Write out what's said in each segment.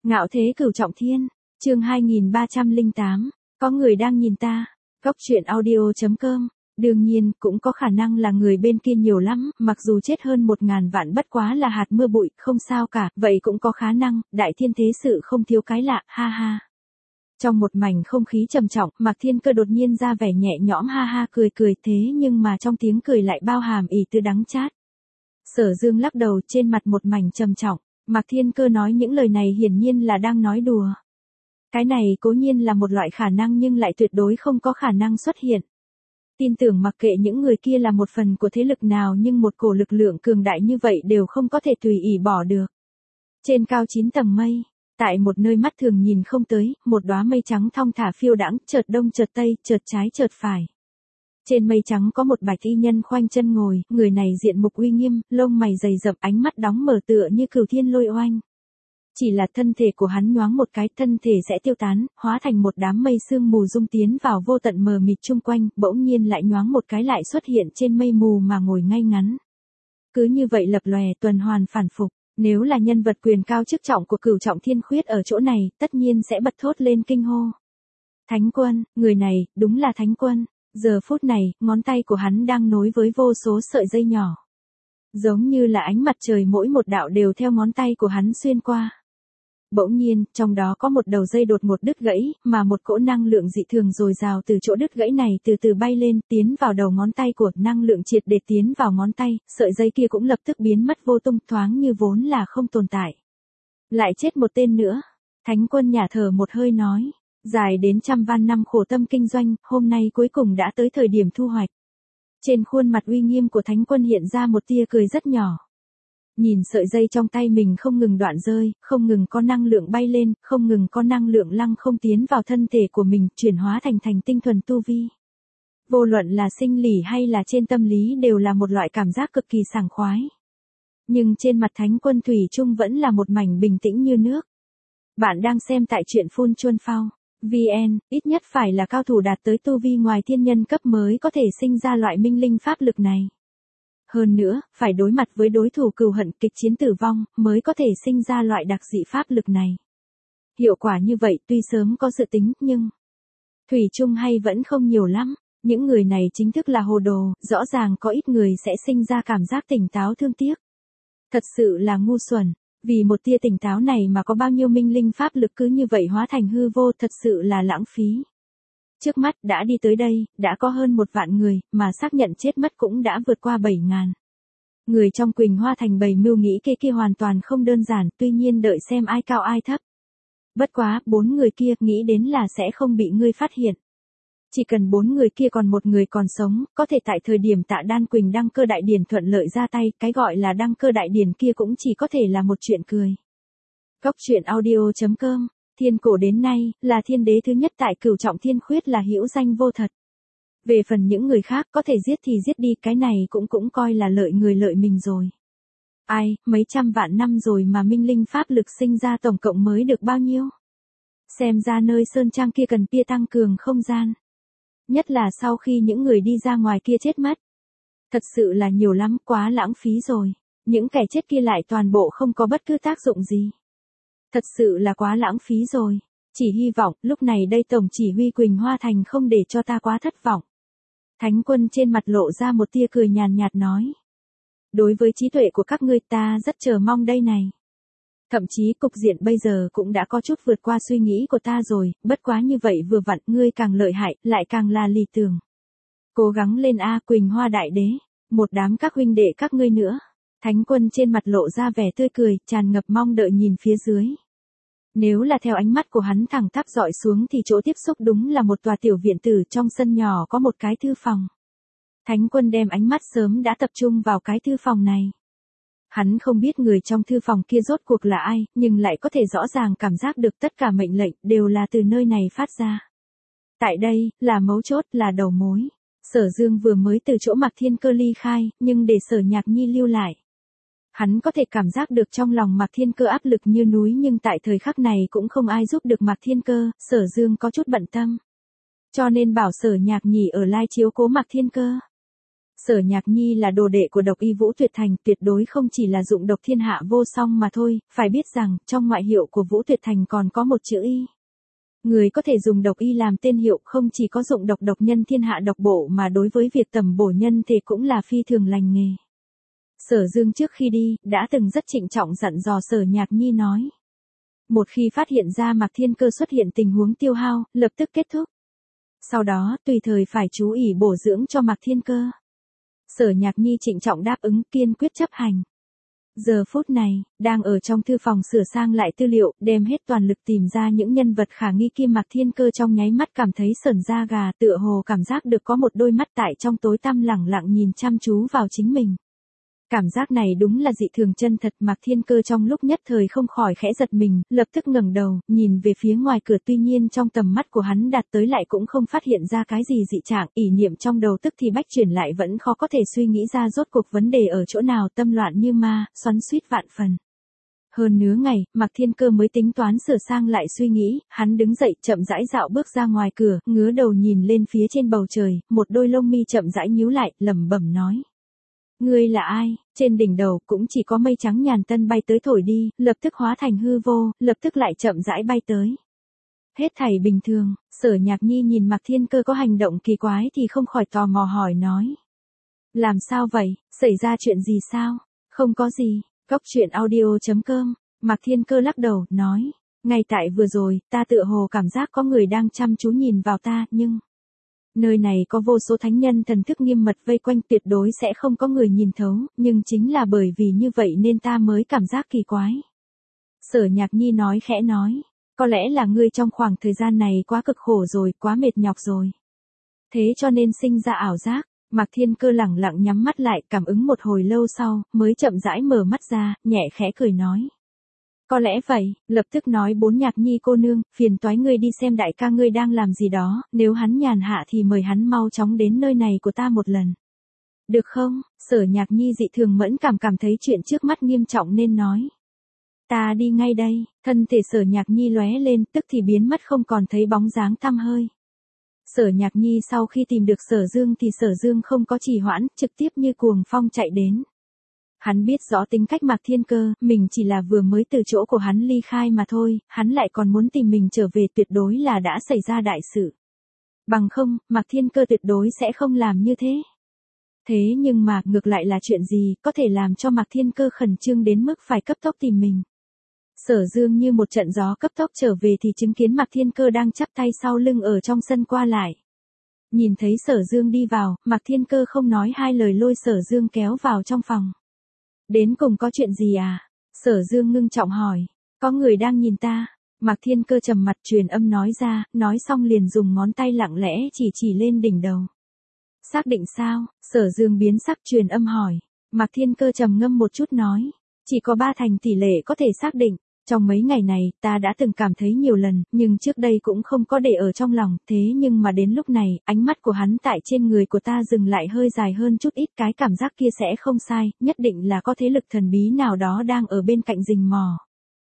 Ngạo thế cửu trọng thiên, chương 2308, có người đang nhìn ta. Góc truyện audio.com. Đương nhiên, cũng có khả năng là người bên kia nhiều lắm, mặc dù chết hơn 1000 vạn bất quá là hạt mưa bụi, không sao cả, vậy cũng có khả năng, đại thiên thế sự không thiếu cái lạ, ha ha. Trong một mảnh không khí trầm trọng, Mạc Thiên Cơ đột nhiên ra vẻ nhẹ nhõm ha ha cười cười, thế nhưng mà trong tiếng cười lại bao hàm ỉ tư đắng chát. Sở Dương lắc đầu, trên mặt một mảnh trầm trọng. Mạc Thiên Cơ nói những lời này hiển nhiên là đang nói đùa. Cái này cố nhiên là một loại khả năng nhưng lại tuyệt đối không có khả năng xuất hiện. Tin tưởng mặc kệ những người kia là một phần của thế lực nào nhưng một cổ lực lượng cường đại như vậy đều không có thể tùy ý bỏ được. Trên cao 9 tầng mây, tại một nơi mắt thường nhìn không tới, một đóa mây trắng thong thả phiêu đãng, chợt đông chợt tây, chợt trái chợt phải. Trên mây trắng có một bạch y nhân khoanh chân ngồi, người này diện mục uy nghiêm, lông mày dày rậm, ánh mắt đóng mở tựa như cửu thiên lôi oanh. Chỉ là thân thể của hắn nhoáng một cái, thân thể sẽ tiêu tán, hóa thành một đám mây sương mù dung tiến vào vô tận mờ mịt chung quanh, bỗng nhiên lại nhoáng một cái lại xuất hiện trên mây mù mà ngồi ngay ngắn. Cứ như vậy lập lòe tuần hoàn phản phục, nếu là nhân vật quyền cao chức trọng của cửu trọng thiên khuyết ở chỗ này, tất nhiên sẽ bật thốt lên kinh hô. Thánh quân, người này, đúng là thánh quân. Giờ phút này, ngón tay của hắn đang nối với vô số sợi dây nhỏ. Giống như là ánh mặt trời mỗi một đạo đều theo ngón tay của hắn xuyên qua. Bỗng nhiên, trong đó có một đầu dây đột ngột đứt gãy, mà một cỗ năng lượng dị thường dồi dào từ chỗ đứt gãy này từ từ bay lên, tiến vào đầu ngón tay của năng lượng triệt để tiến vào ngón tay, sợi dây kia cũng lập tức biến mất vô tung, thoáng như vốn là không tồn tại. Lại chết một tên nữa. Thánh quân nhả thở một hơi nói. Dài đến trăm van năm khổ tâm kinh doanh, hôm nay cuối cùng đã tới thời điểm thu hoạch. Trên khuôn mặt uy nghiêm của thánh quân hiện ra một tia cười rất nhỏ. Nhìn sợi dây trong tay mình không ngừng đoạn rơi, không ngừng có năng lượng bay lên, không ngừng có năng lượng lăng không tiến vào thân thể của mình, chuyển hóa thành tinh thuần tu vi. Vô luận là sinh lý hay là trên tâm lý đều là một loại cảm giác cực kỳ sảng khoái. Nhưng trên mặt thánh quân thủy chung vẫn là một mảnh bình tĩnh như nước. Bạn đang xem tại truyện Phun Chuân Phao. VN, ít nhất phải là cao thủ đạt tới tu vi ngoài thiên nhân cấp mới có thể sinh ra loại minh linh pháp lực này. Hơn nữa, phải đối mặt với đối thủ cừu hận kịch chiến tử vong, mới có thể sinh ra loại đặc dị pháp lực này. Hiệu quả như vậy tuy sớm có dự tính, nhưng thủy chung hay vẫn không nhiều lắm. Những người này chính thức là hồ đồ, rõ ràng có ít người sẽ sinh ra cảm giác tỉnh táo thương tiếc. Thật sự là ngu xuẩn. Vì một tia tỉnh táo này mà có bao nhiêu minh linh pháp lực cứ như vậy hóa thành hư vô, thật sự là lãng phí. Trước mắt đã đi tới đây, đã có hơn 1 vạn người, mà xác nhận chết mất cũng đã vượt qua 7000. Người trong Quỳnh Hoa Thành bày mưu nghĩ kia hoàn toàn không đơn giản, tuy nhiên đợi xem ai cao ai thấp. Bất quá, 4 người kia nghĩ đến là sẽ không bị ngươi phát hiện. Chỉ cần 4 người kia còn một người còn sống, có thể tại thời điểm Tạ Đan Quỳnh đăng cơ đại điển thuận lợi ra tay, cái gọi là đăng cơ đại điển kia cũng chỉ có thể là một chuyện cười. Góc truyện audio.com. Thiên cổ đến nay, là thiên đế thứ nhất tại cửu trọng thiên khuyết là hữu danh vô thật. Về phần những người khác có thể giết thì giết đi, cái này cũng coi là lợi người lợi mình rồi. Ai, mấy trăm vạn năm rồi mà minh linh pháp lực sinh ra tổng cộng mới được bao nhiêu? Xem ra nơi sơn trang kia cần pia tăng cường không gian. Nhất là sau khi những người đi ra ngoài kia chết mất. Thật sự là nhiều lắm, quá lãng phí rồi. Những kẻ chết kia lại toàn bộ không có bất cứ tác dụng gì. Thật sự là quá lãng phí rồi. Chỉ hy vọng, lúc này đây Tổng chỉ huy Quỳnh Hoa Thành không để cho ta quá thất vọng. Thánh quân trên mặt lộ ra một tia cười nhàn nhạt nói. Đối với trí tuệ của các ngươi ta rất chờ mong đây này. Thậm chí cục diện bây giờ cũng đã có chút vượt qua suy nghĩ của ta rồi, bất quá như vậy vừa vặn ngươi càng lợi hại, lại càng là lý tưởng. Cố gắng lên a Quỳnh Hoa Đại Đế, một đám các huynh đệ các ngươi nữa. Thánh quân trên mặt lộ ra vẻ tươi cười, tràn ngập mong đợi nhìn phía dưới. Nếu là theo ánh mắt của hắn thẳng tắp dọi xuống thì chỗ tiếp xúc đúng là một tòa tiểu viện tử, trong sân nhỏ có một cái thư phòng. Thánh quân đem ánh mắt sớm đã tập trung vào cái thư phòng này. Hắn không biết người trong thư phòng kia rốt cuộc là ai, nhưng lại có thể rõ ràng cảm giác được tất cả mệnh lệnh đều là từ nơi này phát ra. Tại đây, là mấu chốt, là đầu mối. Sở Dương vừa mới từ chỗ Mạc Thiên Cơ ly khai, nhưng để Sở Nhạc Nhi lưu lại. Hắn có thể cảm giác được trong lòng Mạc Thiên Cơ áp lực như núi, nhưng tại thời khắc này cũng không ai giúp được Mạc Thiên Cơ, Sở Dương có chút bận tâm. Cho nên bảo Sở Nhạc Nhi ở lai chiếu cố Mạc Thiên Cơ. Sở Nhạc Nhi là đồ đệ của độc y Vũ Tuyệt Thành, tuyệt đối không chỉ là dụng độc thiên hạ vô song mà thôi, phải biết rằng, trong ngoại hiệu của Vũ Tuyệt Thành còn có một chữ y. Người có thể dùng độc y làm tên hiệu không chỉ có dụng độc độc nhân thiên hạ độc bộ mà đối với việc tầm bổ nhân thì cũng là phi thường lành nghề. Sở Dương trước khi đi, đã từng rất trịnh trọng dặn dò Sở Nhạc Nhi nói. Một khi phát hiện ra Mạc Thiên Cơ xuất hiện tình huống tiêu hao, lập tức kết thúc. Sau đó, tùy thời phải chú ý bổ dưỡng cho Mạc Thiên Cơ. Sở Nhạc Nhi trịnh trọng đáp ứng, kiên quyết chấp hành. Giờ phút này, đang ở trong thư phòng sửa sang lại tư liệu, đem hết toàn lực tìm ra những nhân vật khả nghi kia. Mạc Thiên Cơ trong nháy mắt cảm thấy sởn da gà, tựa hồ cảm giác được có một đôi mắt tại trong tối tăm lẳng lặng nhìn chăm chú vào chính mình. Cảm giác này đúng là dị thường chân thật. Mạc Thiên Cơ trong lúc nhất thời không khỏi khẽ giật mình, lập tức ngẩng đầu, nhìn về phía ngoài cửa. Tuy nhiên trong tầm mắt của hắn đạt tới lại cũng không phát hiện ra cái gì dị trạng, ý niệm trong đầu tức thì bách chuyển lại vẫn khó có thể suy nghĩ ra rốt cuộc vấn đề ở chỗ nào, tâm loạn như ma, xoắn xuýt vạn phần. Hơn nửa ngày, Mạc Thiên Cơ mới tính toán sửa sang lại suy nghĩ, hắn đứng dậy, chậm rãi dạo bước ra ngoài cửa, ngứa đầu nhìn lên phía trên bầu trời, một đôi lông mi chậm rãi nhíu lại, lẩm bẩm nói. Ngươi là ai? Trên đỉnh đầu cũng chỉ có mây trắng nhàn tân bay tới thổi đi, lập tức hóa thành hư vô, lập tức lại chậm rãi bay tới. Hết thảy bình thường, Sở Nhạc Nhi nhìn Mạc Thiên Cơ có hành động kỳ quái thì không khỏi tò mò hỏi nói. Làm sao vậy, xảy ra chuyện gì sao? Không có gì, Cốc Truyện Audio.com, Mạc Thiên Cơ lắc đầu, nói. Ngay tại vừa rồi, ta tựa hồ cảm giác có người đang chăm chú nhìn vào ta, nhưng... Nơi này có vô số thánh nhân thần thức nghiêm mật vây quanh, tuyệt đối sẽ không có người nhìn thấu, nhưng chính là bởi vì như vậy nên ta mới cảm giác kỳ quái. Sở Nhạc Nhi nói khẽ nói, có lẽ là ngươi trong khoảng thời gian này quá cực khổ rồi, quá mệt nhọc rồi. Thế cho nên sinh ra ảo giác. Mạc Thiên Cơ lẳng lặng nhắm mắt lại, cảm ứng một hồi lâu sau, mới chậm rãi mở mắt ra, nhẹ khẽ cười nói. Có lẽ vậy, lập tức nói. Bốn Nhạc Nhi cô nương, phiền toái ngươi đi xem đại ca ngươi đang làm gì đó, nếu hắn nhàn hạ thì mời hắn mau chóng đến nơi này của ta một lần. Được không? Sở Nhạc Nhi dị thường mẫn cảm thấy chuyện trước mắt nghiêm trọng nên nói. Ta đi ngay đây. Thân thể Sở Nhạc Nhi lóe lên, tức thì biến mất không còn thấy bóng dáng tăm hơi. Sở Nhạc Nhi sau khi tìm được Sở Dương thì Sở Dương không có trì hoãn, trực tiếp như cuồng phong chạy đến. Hắn biết rõ tính cách Mạc Thiên Cơ, mình chỉ là vừa mới từ chỗ của hắn ly khai mà thôi, hắn lại còn muốn tìm mình trở về, tuyệt đối là đã xảy ra đại sự. Bằng không, Mạc Thiên Cơ tuyệt đối sẽ không làm như thế. Thế nhưng mà, ngược lại là chuyện gì, có thể làm cho Mạc Thiên Cơ khẩn trương đến mức phải cấp tốc tìm mình. Sở Dương như một trận gió cấp tốc trở về thì chứng kiến Mạc Thiên Cơ đang chắp tay sau lưng ở trong sân qua lại. Nhìn thấy Sở Dương đi vào, Mạc Thiên Cơ không nói hai lời lôi Sở Dương kéo vào trong phòng. Đến cùng có chuyện gì à? Sở Dương ngưng trọng hỏi. Có người đang nhìn ta. Mạc Thiên Cơ trầm mặt truyền âm nói ra, nói xong liền dùng ngón tay lặng lẽ chỉ lên đỉnh đầu. Xác định sao? Sở Dương biến sắc truyền âm hỏi. Mạc Thiên Cơ trầm ngâm một chút nói. Chỉ có 3 thành tỷ lệ có thể xác định. Trong mấy ngày này, ta đã từng cảm thấy nhiều lần, nhưng trước đây cũng không có để ở trong lòng, thế nhưng mà đến lúc này, ánh mắt của hắn tại trên người của ta dừng lại hơi dài hơn chút ít, cái cảm giác kia sẽ không sai, nhất định là có thế lực thần bí nào đó đang ở bên cạnh rình mò.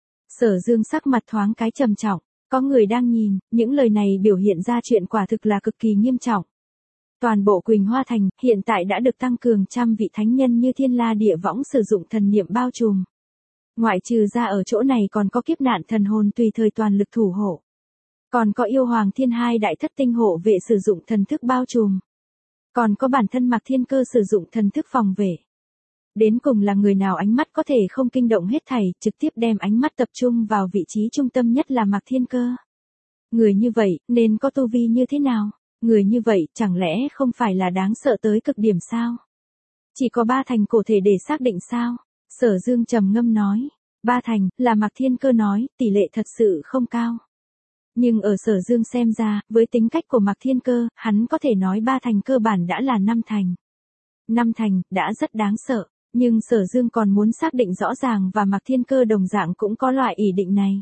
Sở Dương sắc mặt thoáng cái trầm trọng, có người đang nhìn, những lời này biểu hiện ra chuyện quả thực là cực kỳ nghiêm trọng. Toàn bộ Quỳnh Hoa Thành, hiện tại đã được tăng cường trăm vị thánh nhân như Thiên La Địa Võng sử dụng thần niệm bao trùm. Ngoại trừ ra ở chỗ này còn có kiếp nạn thần hồn tùy thời toàn lực thủ hộ. Còn có yêu hoàng thiên hai đại thất tinh hộ vệ sử dụng thần thức bao trùm. Còn có bản thân Mạc Thiên Cơ sử dụng thần thức phòng vệ. Đến cùng là người nào ánh mắt có thể không kinh động hết thảy, trực tiếp đem ánh mắt tập trung vào vị trí trung tâm nhất là Mạc Thiên Cơ. Người như vậy, nên có tu vi như thế nào? Người như vậy, chẳng lẽ không phải là đáng sợ tới cực điểm sao? Chỉ có 3 thành cổ thể để xác định sao? Sở Dương trầm ngâm nói. 3 thành, là Mạc Thiên Cơ nói, tỷ lệ thật sự không cao. Nhưng ở Sở Dương xem ra, với tính cách của Mạc Thiên Cơ, hắn có thể nói 3 thành cơ bản đã là 5 thành. 5 thành, đã rất đáng sợ. Nhưng Sở Dương còn muốn xác định rõ ràng và Mạc Thiên Cơ đồng dạng cũng có loại ý định này.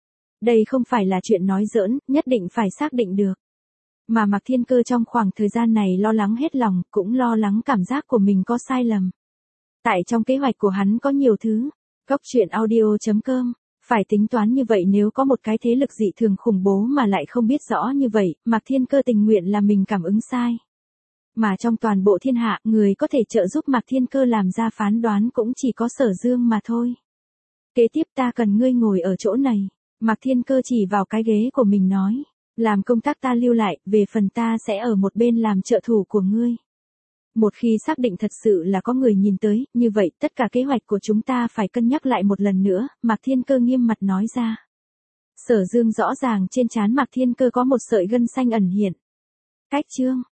Đây không phải là chuyện nói giỡn, nhất định phải xác định được. Mà Mạc Thiên Cơ trong khoảng thời gian này lo lắng hết lòng, cũng lo lắng cảm giác của mình có sai lầm. Tại trong kế hoạch của hắn có nhiều thứ. Cốc Truyện Audio.com. Phải tính toán như vậy, nếu có một cái thế lực dị thường khủng bố mà lại không biết rõ như vậy, Mạc Thiên Cơ tình nguyện là mình cảm ứng sai. Mà trong toàn bộ thiên hạ, người có thể trợ giúp Mạc Thiên Cơ làm ra phán đoán cũng chỉ có Sở Dương mà thôi. Kế tiếp ta cần ngươi ngồi ở chỗ này. Mạc Thiên Cơ chỉ vào cái ghế của mình nói. Làm công tác ta lưu lại, về phần ta sẽ ở một bên làm trợ thủ của ngươi. Một khi xác định thật sự là có người nhìn tới, như vậy tất cả kế hoạch của chúng ta phải cân nhắc lại một lần nữa, Mạc Thiên Cơ nghiêm mặt nói ra. Sở Dương rõ ràng trên trán Mạc Thiên Cơ có một sợi gân xanh ẩn hiện. Cách chương